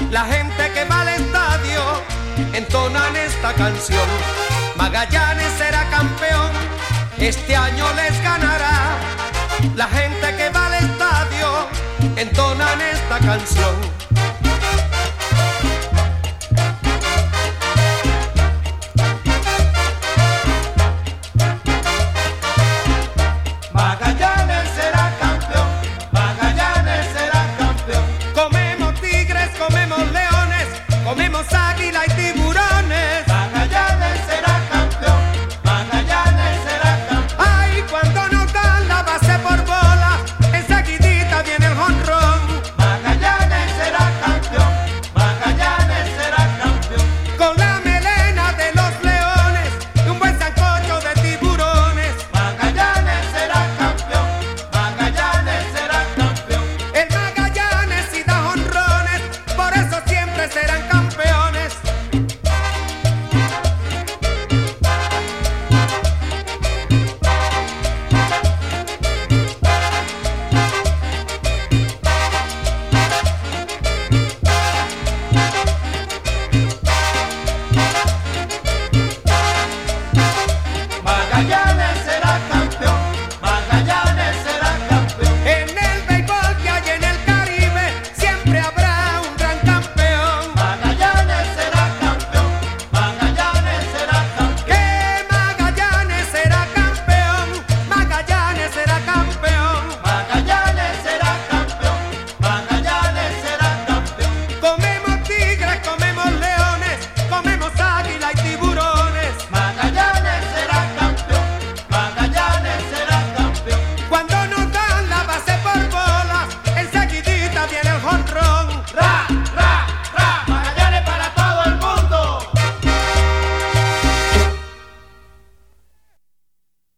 La gente que va al estadio entonan esta canción. Magallanes será campeón, este año les ganará. La gente que va al estadio entonan esta canción.